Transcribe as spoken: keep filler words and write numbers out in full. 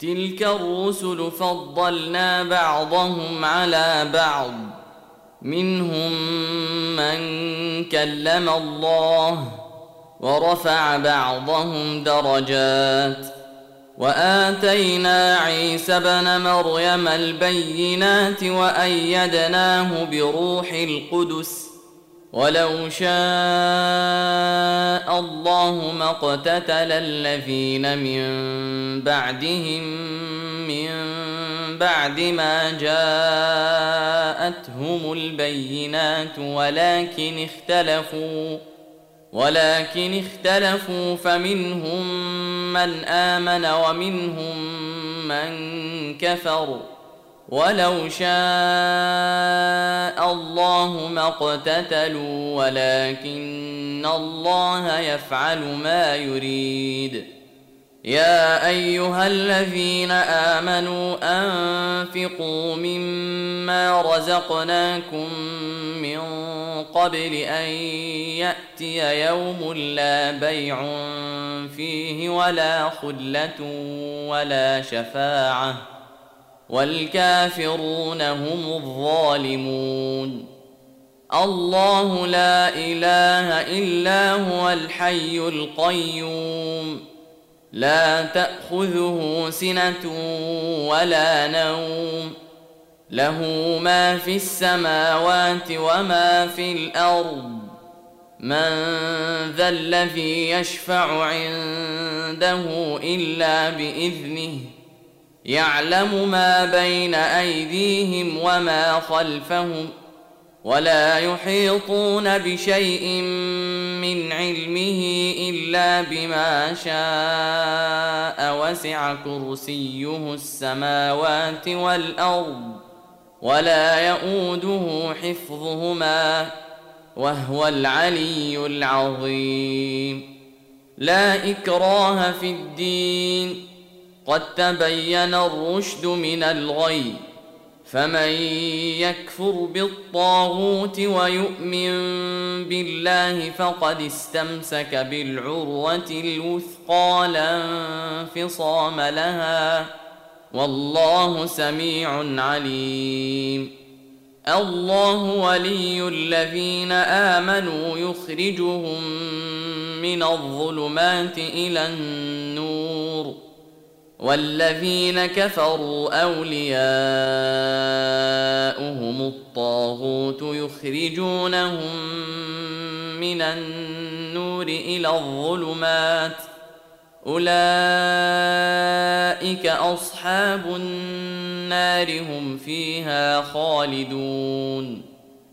تلك الرسل فضلنا بعضهم على بعض منهم من كلم الله ورفع بعضهم درجات وآتينا عيسى ابن مريم البينات وأيدناه بروح القدس ولو شاء الله ما اقتتل الذين من بعدهم من بعد ما جاءتهم البينات ولكن اختلفوا ولكن اختلفوا فمنهم من آمن ومنهم من كفر ولو شاء الله ما اقتتلوا ولكن الله يفعل ما يريد. يا أيها الذين آمنوا أنفقوا مما رزقناكم من قبل أن يأتي يوم لا بيع فيه ولا خلة ولا شفاعة والكافرون هم الظالمون. الله لا إله إلا هو الحي القيوم لا تأخذه سنة ولا نوم له ما في السماوات وما في الأرض من ذا الذي يشفع عنده إلا بإذنه يعلم ما بين أيديهم وما خلفهم ولا يحيطون بشيء من علمه إلا بما شاء وسع كرسيه السماوات والأرض ولا يؤوده حفظهما وهو العلي العظيم. لا إكراه في الدين قد تبين الرشد من الغي فمن يكفر بالطاغوت ويؤمن بالله فقد استمسك بالعروة الوثقى لا انفصام لها والله سميع عليم. الله ولي الذين آمنوا يخرجهم من الظلمات إلى النور والذين كفروا أولياؤهم الطاغوت يخرجونهم من النور إلى الظلمات أولئك أصحاب النار هم فيها خالدون.